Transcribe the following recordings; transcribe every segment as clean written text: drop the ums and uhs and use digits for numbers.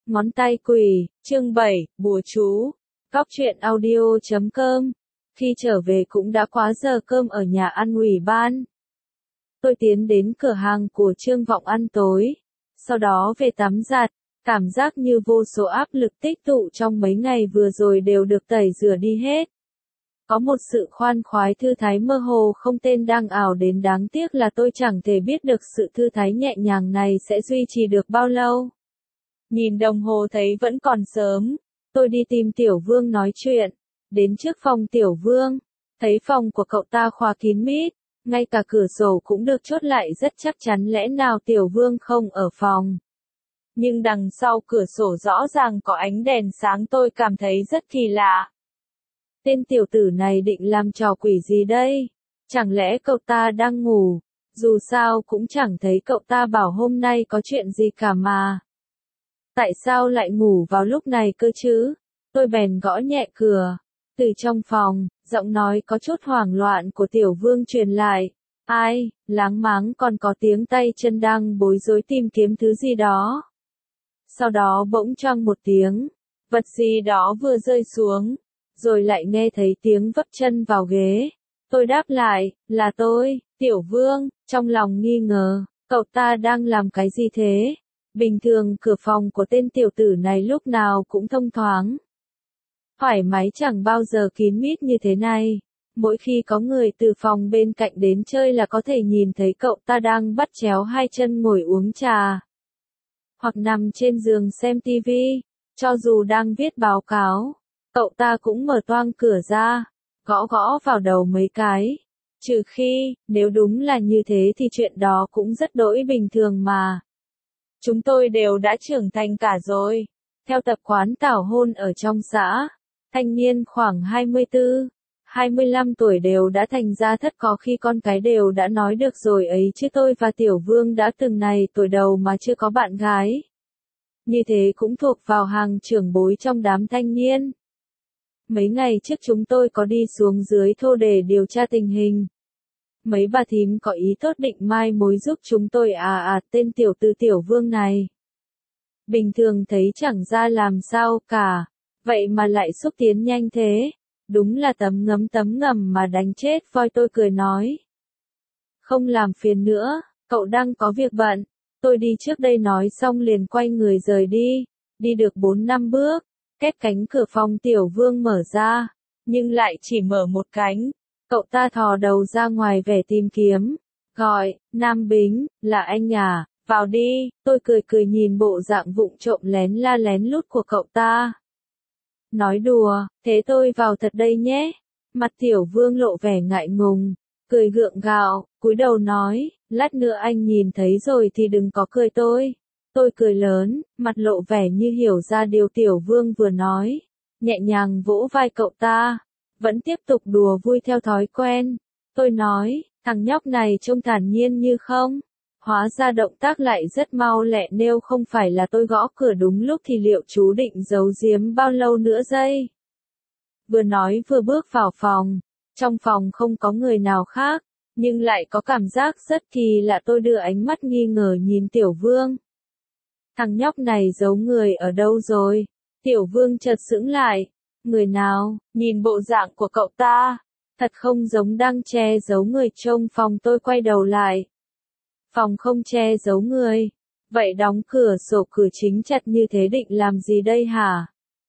Ngón tay quỷ, chương 7, bùa chú. Góc truyện audio.com. Khi trở về cũng đã quá giờ cơm ở nhà ăn ủy ban. Tôi tiến đến cửa hàng của Trương Vọng ăn tối. Sau đó về tắm giặt. Cảm giác như vô số áp lực tích tụ trong mấy ngày vừa rồi đều được tẩy rửa đi hết. Có một sự khoan khoái thư thái mơ hồ không tên đang ảo đến, đáng tiếc là tôi chẳng thể biết được sự thư thái nhẹ nhàng này sẽ duy trì được bao lâu. Nhìn đồng hồ thấy vẫn còn sớm, tôi đi tìm Tiểu Vương nói chuyện. Đến trước phòng Tiểu Vương, thấy phòng của cậu ta khóa kín mít, ngay cả cửa sổ cũng được chốt lại rất chắc chắn, lẽ nào Tiểu Vương không ở phòng. Nhưng đằng sau cửa sổ rõ ràng có ánh đèn sáng, tôi cảm thấy rất kỳ lạ. Tên tiểu tử này định làm trò quỷ gì đây? Chẳng lẽ cậu ta đang ngủ? Dù sao cũng chẳng thấy cậu ta bảo hôm nay có chuyện gì cả mà. Tại sao lại ngủ vào lúc này cơ chứ? Tôi bèn gõ nhẹ cửa. Từ trong phòng, giọng nói có chút hoảng loạn của Tiểu Vương truyền lại. Ai, láng máng còn có tiếng tay chân đang bối rối tìm kiếm thứ gì đó. Sau đó bỗng choang một tiếng, vật gì đó vừa rơi xuống, rồi lại nghe thấy tiếng vấp chân vào ghế. Tôi đáp lại, là tôi, Tiểu Vương, trong lòng nghi ngờ, cậu ta đang làm cái gì thế? Bình thường cửa phòng của tên tiểu tử này lúc nào cũng thông thoáng. Thoải mái, chẳng bao giờ kín mít như thế này. Mỗi khi có người từ phòng bên cạnh đến chơi là có thể nhìn thấy cậu ta đang bắt chéo hai chân ngồi uống trà. Hoặc nằm trên giường xem tivi. Cho dù đang viết báo cáo, cậu ta cũng mở toang cửa ra, gõ gõ vào đầu mấy cái. Trừ khi, nếu đúng là như thế thì chuyện đó cũng rất đỗi bình thường mà. Chúng tôi đều đã trưởng thành cả rồi. Theo tập quán tảo hôn ở trong xã, thanh niên khoảng 24, 25 tuổi đều đã thành gia thất, có khi con cái đều đã nói được rồi ấy chứ. Tôi và Tiểu Vương đã từng này tuổi đầu mà chưa có bạn gái. Như thế cũng thuộc vào hàng trưởng bối trong đám thanh niên. Mấy ngày trước chúng tôi có đi xuống dưới thô để điều tra tình hình. Mấy bà thím có ý tốt định mai mối giúp chúng tôi tên tiểu tử Tiểu Vương này. Bình thường thấy chẳng ra làm sao cả, vậy mà lại xúc tiến nhanh thế. Đúng là tấm ngầm mà đánh chết voi. Tôi cười nói. Không làm phiền nữa, cậu đang có việc bận. Tôi đi trước đây nói xong liền quay người rời đi. Đi được 4-5 bước, két cánh cửa phòng Tiểu Vương mở ra, nhưng lại chỉ mở một cánh. Cậu ta thò đầu ra ngoài vẻ tìm kiếm, gọi, Nam Bính, là anh à, vào đi. Tôi cười nhìn bộ dạng vụng trộm lén la lén lút của cậu ta. Nói đùa, thế tôi vào thật đây nhé. Mặt Tiểu Vương lộ vẻ ngại ngùng, cười gượng gạo, cúi đầu nói, lát nữa anh nhìn thấy rồi thì đừng có cười tôi. Tôi cười lớn, mặt lộ vẻ như hiểu ra điều Tiểu Vương vừa nói, nhẹ nhàng vỗ vai cậu ta, vẫn tiếp tục đùa vui theo thói quen. Tôi nói, thằng nhóc này trông thản nhiên như không, hóa ra động tác lại rất mau lẹ, nếu không phải là tôi gõ cửa đúng lúc thì liệu chú định giấu giếm bao lâu nữa đây? Vừa nói vừa bước vào phòng, trong phòng không có người nào khác, nhưng lại có cảm giác rất kỳ lạ. Tôi đưa ánh mắt nghi ngờ nhìn Tiểu Vương. Thằng nhóc này giấu người ở đâu rồi? Tiểu Vương chợt sững lại. Người nào? Nhìn bộ dạng của cậu ta, thật không giống đang che giấu người. Trông phòng tôi quay đầu lại. Phòng không che giấu người. Vậy đóng cửa sổ cửa chính chặt như thế định làm gì đây hả?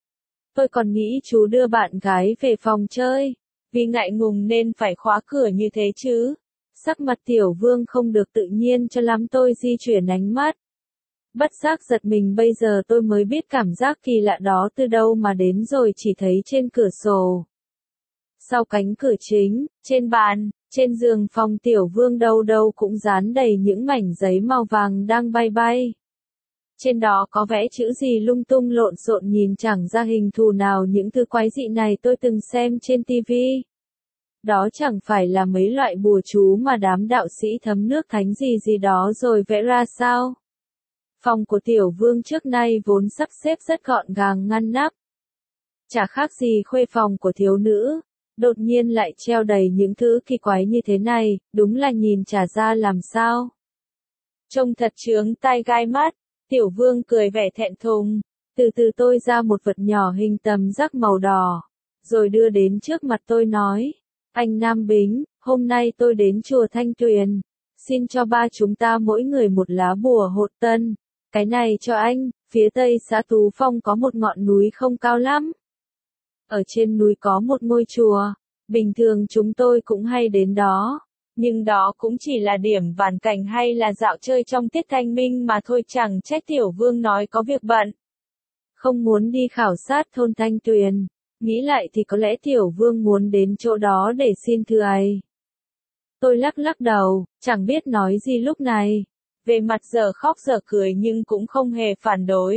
Tôi còn nghĩ chú đưa bạn gái về phòng chơi, vì ngại ngùng nên phải khóa cửa như thế chứ. Sắc mặt Tiểu Vương không được tự nhiên cho lắm. Tôi di chuyển ánh mắt. Bất giác giật mình, bây giờ tôi mới biết cảm giác kỳ lạ đó từ đâu mà đến rồi. Chỉ thấy trên cửa sổ, sau cánh cửa chính, trên bàn, trên giường phòng Tiểu Vương đâu đâu cũng dán đầy những mảnh giấy màu vàng đang bay bay. Trên đó có vẽ chữ gì lung tung lộn xộn, nhìn chẳng ra hình thù nào. Những thứ quái dị này tôi từng xem trên tivi. Đó chẳng phải là mấy loại bùa chú mà đám đạo sĩ thấm nước thánh gì đó rồi vẽ ra sao? Phòng của Tiểu Vương trước nay vốn sắp xếp rất gọn gàng ngăn nắp. Chả khác gì khuê phòng của thiếu nữ. Đột nhiên lại treo đầy những thứ kỳ quái như thế này, đúng là nhìn chả ra làm sao. Trông thật chướng tai gai mắt. Tiểu Vương cười vẻ thẹn thùng. Từ từ tôi ra một vật nhỏ hình tam giác màu đỏ, rồi đưa đến trước mặt tôi nói, anh Nam Bính, hôm nay tôi đến chùa Thanh Tuyền, xin cho ba chúng ta mỗi người một lá bùa hộ tân, cái này cho anh, phía tây xã Tú Phong có một ngọn núi không cao lắm. Ở trên núi có một ngôi chùa, bình thường chúng tôi cũng hay đến đó, nhưng đó cũng chỉ là điểm vãn cảnh hay là dạo chơi trong tiết thanh minh mà thôi, chẳng trách Tiểu Vương nói có việc bận. Không muốn đi khảo sát thôn Thanh Tuyền, nghĩ lại thì có lẽ Tiểu Vương muốn đến chỗ đó để xin thư ấy. Tôi lắc lắc đầu, chẳng biết nói gì lúc này, về mặt giờ khóc giờ cười nhưng cũng không hề phản đối.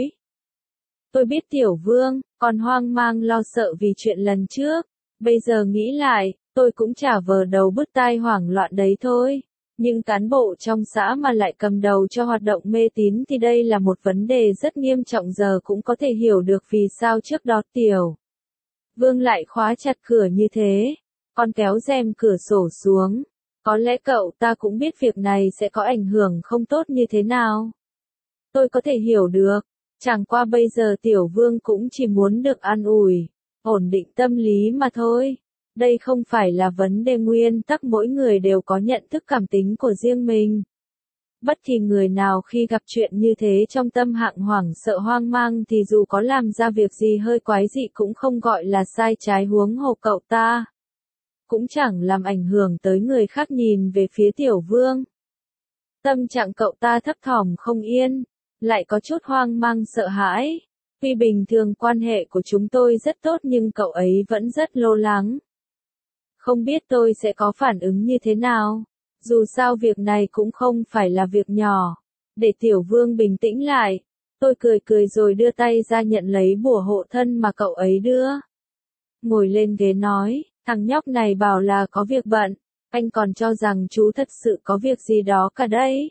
Tôi biết Tiểu Vương còn hoang mang lo sợ vì chuyện lần trước, bây giờ nghĩ lại, tôi cũng chả vờ đầu bứt tai hoảng loạn đấy thôi. Nhưng cán bộ trong xã mà lại cầm đầu cho hoạt động mê tín thì đây là một vấn đề rất nghiêm trọng, giờ cũng có thể hiểu được vì sao trước đó Tiểu Vương lại khóa chặt cửa như thế, còn kéo rèm cửa sổ xuống. Có lẽ cậu ta cũng biết việc này sẽ có ảnh hưởng không tốt như thế nào. Tôi có thể hiểu được, chẳng qua bây giờ Tiểu Vương cũng chỉ muốn được an ủi, ổn định tâm lý mà thôi. Đây không phải là vấn đề nguyên tắc, mỗi người đều có nhận thức cảm tính của riêng mình. Bất kỳ người nào khi gặp chuyện như thế trong tâm hạng hoảng sợ hoang mang thì dù có làm ra việc gì hơi quái dị cũng không gọi là sai trái, huống hồ cậu ta cũng chẳng làm ảnh hưởng tới người khác nhìn về phía Tiểu Vương. Tâm trạng cậu ta thấp thỏm không yên, lại có chút hoang mang sợ hãi. Tuy bình thường quan hệ của chúng tôi rất tốt nhưng cậu ấy vẫn rất lo lắng. Không biết tôi sẽ có phản ứng như thế nào. Dù sao việc này cũng không phải là việc nhỏ. Để Tiểu Vương bình tĩnh lại, tôi cười cười rồi đưa tay ra nhận lấy bùa hộ thân mà cậu ấy đưa. Ngồi lên ghế nói, thằng nhóc này bảo là có việc bận, anh còn cho rằng chú thật sự có việc gì đó cả đấy.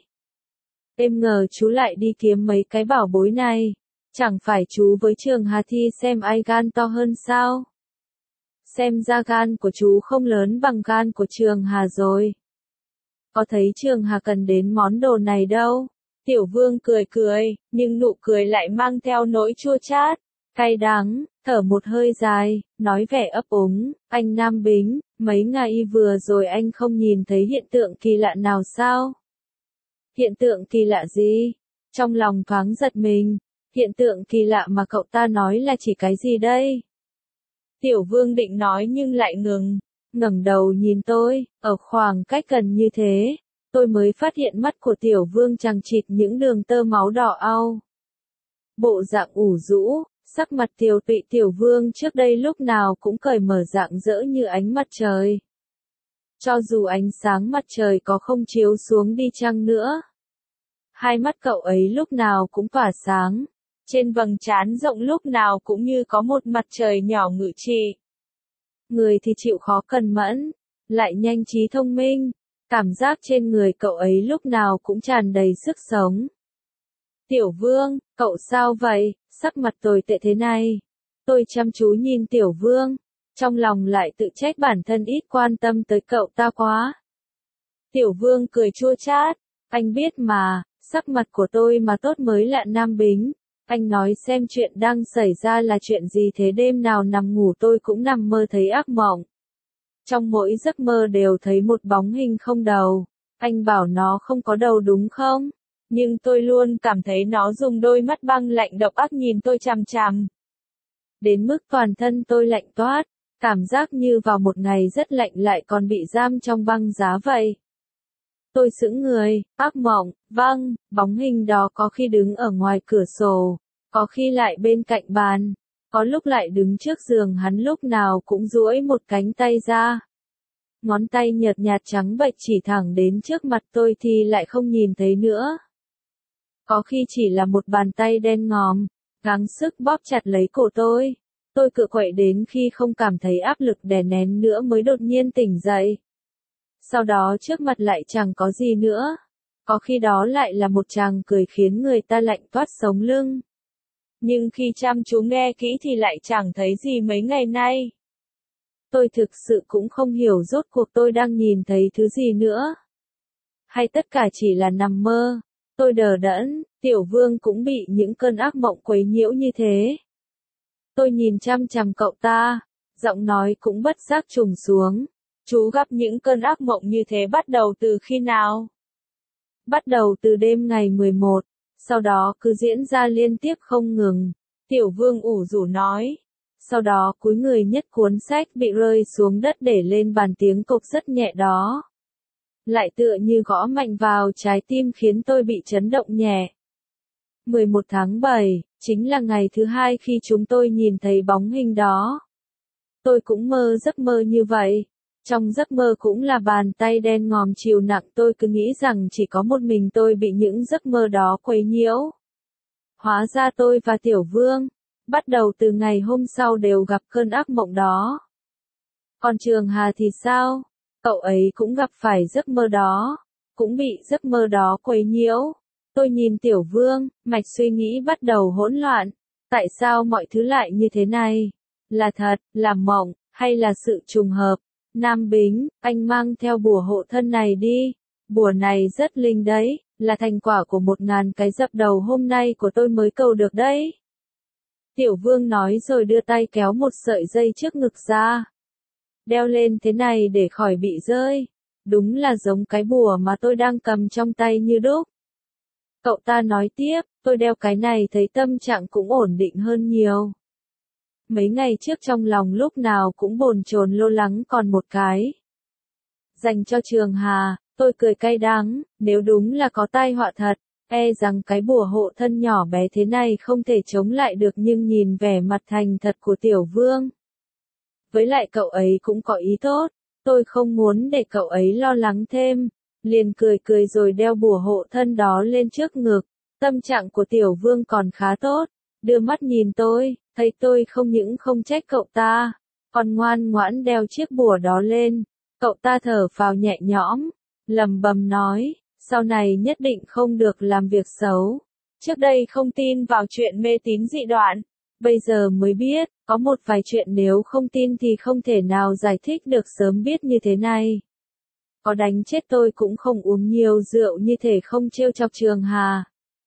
Em ngờ chú lại đi kiếm mấy cái bảo bối này. Chẳng phải chú với Trường Hà thi xem ai gan to hơn sao? Xem ra gan của chú không lớn bằng gan của Trường Hà rồi. Có thấy Trường Hà cần đến món đồ này đâu. Tiểu Vương cười cười, nhưng nụ cười lại mang theo nỗi chua chát, cay đắng, thở một hơi dài, nói vẻ ấp úng, anh Nam Bính, mấy ngày vừa rồi anh không nhìn thấy hiện tượng kỳ lạ nào sao? Hiện tượng kỳ lạ gì? Trong lòng thoáng giật mình, hiện tượng kỳ lạ mà cậu ta nói là chỉ cái gì đây? Tiểu Vương định nói nhưng lại ngẩng đầu nhìn tôi, ở khoảng cách gần như thế, tôi mới phát hiện mắt của Tiểu Vương chằng chịt những đường tơ máu đỏ au. Bộ dạng ủ rũ, sắc mặt tiều tụy. Tiểu Vương trước đây lúc nào cũng cởi mở rạng rỡ như ánh mặt trời. Cho dù ánh sáng mặt trời có không chiếu xuống đi chăng nữa, hai mắt cậu ấy lúc nào cũng tỏa sáng, trên vầng trán rộng lúc nào cũng như có một mặt trời nhỏ ngự trị. Người thì chịu khó cần mẫn, lại nhanh trí thông minh, cảm giác trên người cậu ấy lúc nào cũng tràn đầy sức sống. Tiểu Vương, cậu sao vậy, sắc mặt tồi tệ thế này? Tôi chăm chú nhìn Tiểu Vương, trong lòng lại tự trách bản thân ít quan tâm tới cậu ta quá. Tiểu Vương cười chua chát, anh biết mà, sắc mặt của tôi mà tốt mới lạ Nam Bính. Anh nói xem chuyện đang xảy ra là chuyện gì thế? Đêm nào nằm ngủ tôi cũng nằm mơ thấy ác mộng. Trong mỗi giấc mơ đều thấy một bóng hình không đầu. Anh bảo nó không có đầu đúng không? Nhưng tôi luôn cảm thấy nó dùng đôi mắt băng lạnh độc ác nhìn tôi chằm chằm. Đến mức toàn thân tôi lạnh toát, cảm giác như vào một ngày rất lạnh lại còn bị giam trong băng giá vậy. Tôi sững người, ác mộng, vâng, bóng hình đó có khi đứng ở ngoài cửa sổ, có khi lại bên cạnh bàn, có lúc lại đứng trước giường hắn, lúc nào cũng duỗi một cánh tay ra. Ngón tay nhợt nhạt trắng bệch chỉ thẳng đến trước mặt tôi thì lại không nhìn thấy nữa. Có khi chỉ là một bàn tay đen ngòm, gắng sức bóp chặt lấy cổ tôi. Tôi cựa quậy đến khi không cảm thấy áp lực đè nén nữa mới đột nhiên tỉnh dậy. Sau đó trước mặt lại chẳng có gì nữa. Có khi đó lại là một tràng cười khiến người ta lạnh toát sống lưng. Nhưng khi chăm chú nghe kỹ thì lại chẳng thấy gì mấy ngày nay. Tôi thực sự cũng không hiểu rốt cuộc tôi đang nhìn thấy thứ gì nữa. Hay tất cả chỉ là nằm mơ. Tôi đờ đẫn, Tiểu Vương cũng bị những cơn ác mộng quấy nhiễu như thế. Tôi nhìn chăm chằm cậu ta, giọng nói cũng bất giác trùng xuống. Chú gặp những cơn ác mộng như thế bắt đầu từ khi nào? Bắt đầu từ đêm ngày 11, sau đó cứ diễn ra liên tiếp không ngừng. Tiểu Vương ủ rũ nói. Sau đó cúi người nhấc cuốn sách bị rơi xuống đất để lên bàn, tiếng cộc rất nhẹ đó. Lại tựa như gõ mạnh vào trái tim khiến tôi bị chấn động nhẹ. 11 tháng 7, chính là ngày thứ hai khi chúng tôi nhìn thấy bóng hình đó. Tôi cũng mơ giấc mơ như vậy. Trong giấc mơ cũng là bàn tay đen ngòm chiều nặng, tôi cứ nghĩ rằng chỉ có một mình tôi bị những giấc mơ đó quấy nhiễu. Hóa ra tôi và Tiểu Vương, bắt đầu từ ngày hôm sau đều gặp cơn ác mộng đó. Còn Trường Hà thì sao? Cậu ấy cũng gặp phải giấc mơ đó, cũng bị giấc mơ đó quấy nhiễu. Tôi nhìn Tiểu Vương, mạch suy nghĩ bắt đầu hỗn loạn. Tại sao mọi thứ lại như thế này? Là thật, là mộng, hay là sự trùng hợp? Nam Bính, anh mang theo bùa hộ thân này đi. Bùa này rất linh đấy, là thành quả của 1000 cái dập đầu hôm nay của tôi mới cầu được đấy. Tiểu Vương nói rồi đưa tay kéo một sợi dây trước ngực ra. Đeo lên thế này để khỏi bị rơi. Đúng là giống cái bùa mà tôi đang cầm trong tay như đúc. Cậu ta nói tiếp, tôi đeo cái này thấy tâm trạng cũng ổn định hơn nhiều. Mấy ngày trước trong lòng lúc nào cũng bồn chồn lo lắng còn một cái. Dành cho Trường Hà, tôi cười cay đắng, nếu đúng là có tai họa thật, e rằng cái bùa hộ thân nhỏ bé thế này không thể chống lại được, nhưng nhìn vẻ mặt thành thật của Tiểu Vương. Với lại cậu ấy cũng có ý tốt, tôi không muốn để cậu ấy lo lắng thêm, liền cười cười rồi đeo bùa hộ thân đó lên trước ngực. Tâm trạng của Tiểu Vương còn khá tốt, đưa mắt nhìn tôi, thấy tôi không những không trách cậu ta, còn ngoan ngoãn đeo chiếc bùa đó lên. Cậu ta thở phào nhẹ nhõm, lẩm bẩm nói, sau này nhất định không được làm việc xấu. Trước đây không tin vào chuyện mê tín dị đoan, bây giờ mới biết, có một vài chuyện nếu không tin thì không thể nào giải thích được, sớm biết như thế này. Có đánh chết tôi cũng không uống nhiều rượu như thể, không trêu chọc Trường Hà.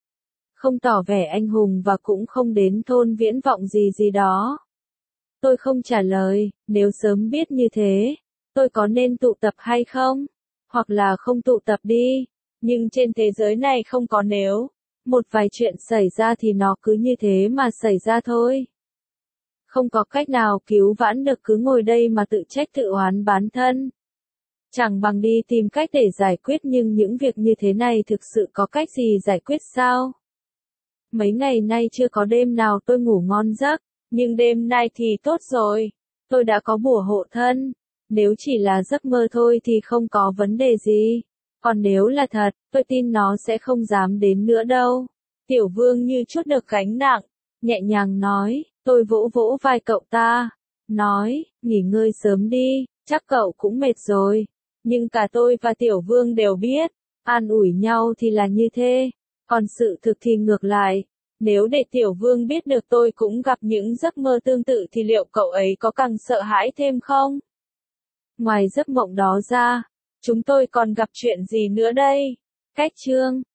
Không tỏ vẻ anh hùng và cũng không đến thôn viễn vọng gì gì đó. Tôi không trả lời, nếu sớm biết như thế, tôi có nên tụ tập hay không? Hoặc là không tụ tập đi. Nhưng trên thế giới này không có nếu. Một vài chuyện xảy ra thì nó cứ như thế mà xảy ra thôi. Không có cách nào cứu vãn được, cứ ngồi đây mà tự trách tự oán bản thân. Chẳng bằng đi tìm cách để giải quyết, nhưng những việc như thế này thực sự có cách gì giải quyết sao? Mấy ngày nay chưa có đêm nào tôi ngủ ngon giấc, nhưng đêm nay thì tốt rồi. Tôi đã có bùa hộ thân. Nếu chỉ là giấc mơ thôi thì không có vấn đề gì. Còn nếu là thật, tôi tin nó sẽ không dám đến nữa đâu. Tiểu Vương như chút được gánh nặng, nhẹ nhàng nói, tôi vỗ vỗ vai cậu ta. Nói, nghỉ ngơi sớm đi, chắc cậu cũng mệt rồi. Nhưng cả tôi và Tiểu Vương đều biết, an ủi nhau thì là như thế. Còn sự thực thì ngược lại. Nếu để Tiểu Vương biết được tôi cũng gặp những giấc mơ tương tự thì liệu cậu ấy có càng sợ hãi thêm không? Ngoài giấc mộng đó ra, chúng tôi còn gặp chuyện gì nữa đây? Cách chương